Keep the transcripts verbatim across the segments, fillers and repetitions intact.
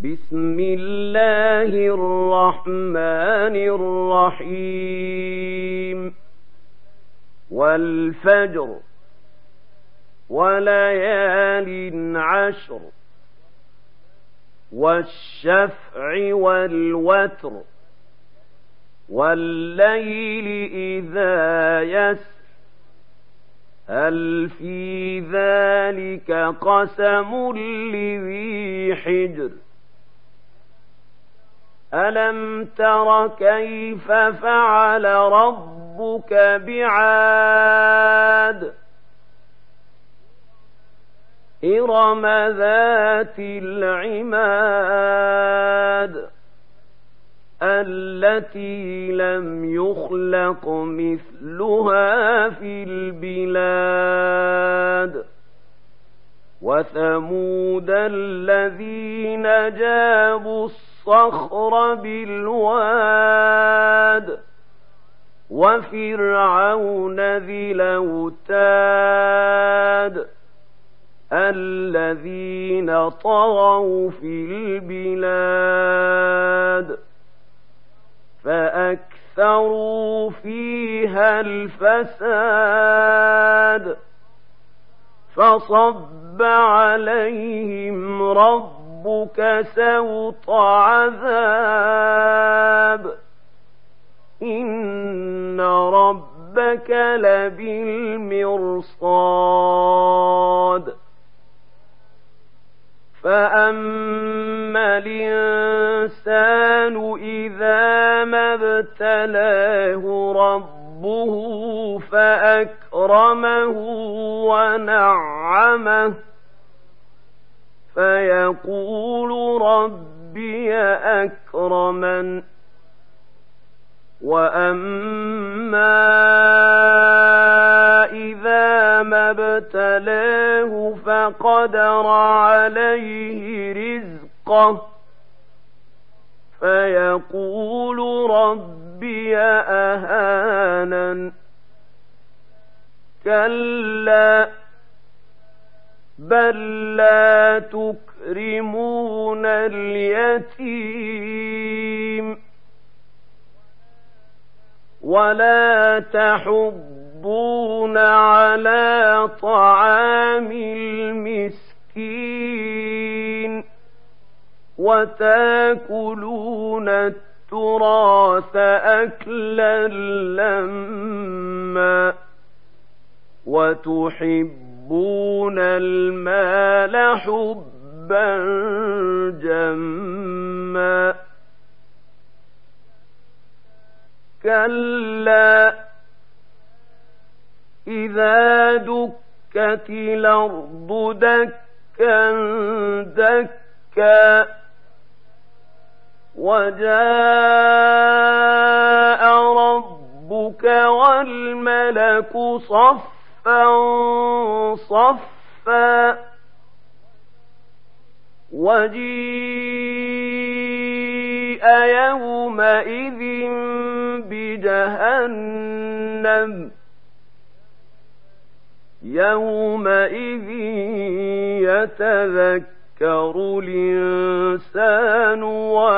بسم الله الرحمن الرحيم والفجر وليال عشر والشفع والوتر والليل إذا يسر هل في ذلك قسم لذي حجر ألم تر كيف فعل ربك بعاد إرم ذات العماد التي لم يخلق مثلها في البلاد وثمود الذين جابوا الصخر بالواد وفرعون ذي الأوتاد الذين طغوا في البلاد فأكثروا فيها الفساد فصب عليهم ربك سوط عذاب إن ربك لبالمرصاد فأما الإنسان إذا ما ابتلاه ربه فأكرمه ونعمه فيقول ربي أكرمن وأما إذا ما ابتلاه فقدر عليه رزقه فيقول ربي أهانن كلا بل لا تكرمون اليتيم ولا تحضون على طعام المسكين وتاكلون التراث أكلا لما وتحبون المال حبا جما كلا إذا دكت الأرض دكا دكا وجاء ربك والملك صفا صفا وجيء يومئذ بجهنم يومئذ يتذكر الإنسان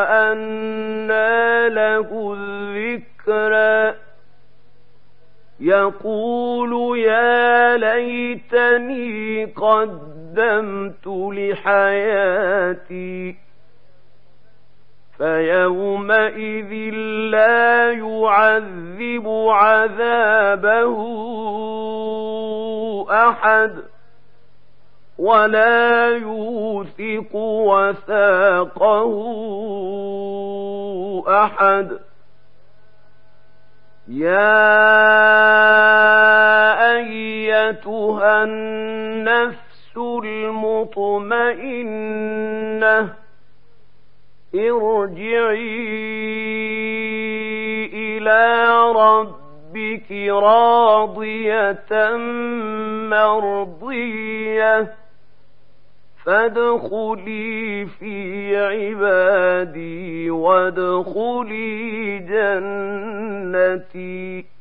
وأنى له الذكرى يقول يا ليتني قدمت لحياتي فيومئذ لا يعذب عذابه أحد ولا يوثق وثاقه أحد يا أيتها النفس المطمئنة ارجعي إلى ربك راضية مرضية فادخلي في عبادي وادخلي جنتي